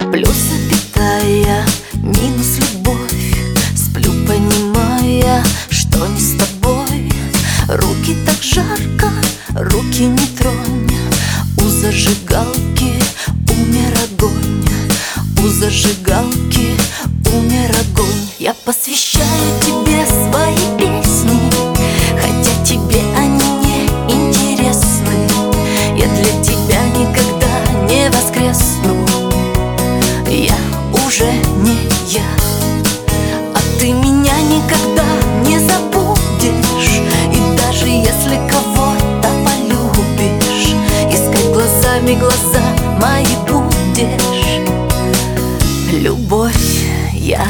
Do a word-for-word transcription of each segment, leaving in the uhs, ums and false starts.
Плюс запятая, минус любовь. Сплю, понимая, что не с тобой. Руки так жарко, руки не тронь. У зажигалки умер огонь. У зажигалки умер огонь. Я посвящаю тебе свои песни, хотя тебе они не интересны. Я для тебя никогда не воскресну. Я уже не я, а ты меня никогда не забудешь. И даже если кого-то полюбишь, искать глазами глаза мои будешь. Любовь, яд.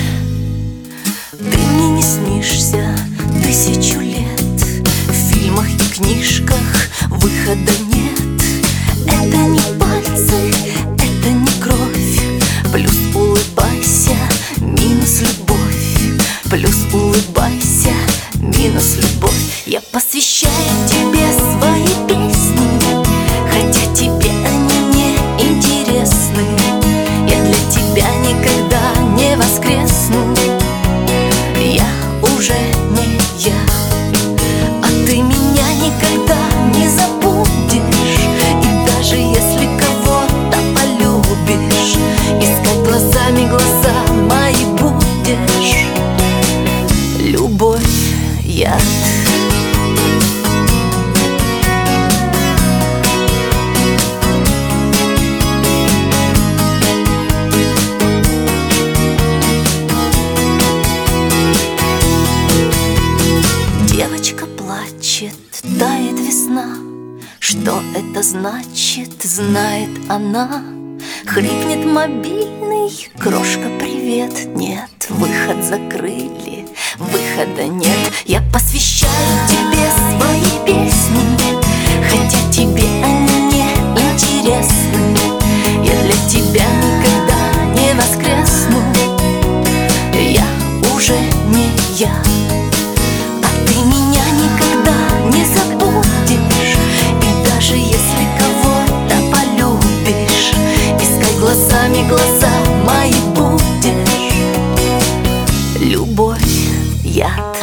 Ты мне не снишься тысячу лет. В фильмах и книжках выхода нет. Это не пальцы, это не кровь. Плюс улыбайся, минус любовь. Плюс улыбайся, минус любовь. Я посвящаю тебе свои песни, хотя тебе они не интересны. Я для тебя никогда не воскресну. Я уже не я, а ты меня никогда не забудешь. И даже если кого-то полюбишь, искать глазами глаза мои будешь. Любовь, яд. Девочка плачет, тает весна. Что это значит, знает она. Хрипнет мобильный, крошка, привет. Нет, выход закрыли, выхода нет. Я посвящаю тебе свои песни, хотя тебе они не интересны. Я для тебя никогда не воскресну. Я уже не я, а ты меня никогда не забудешь. И даже если кого-то полюбишь, искать глазами глаза мои будешь. Любовь, яд.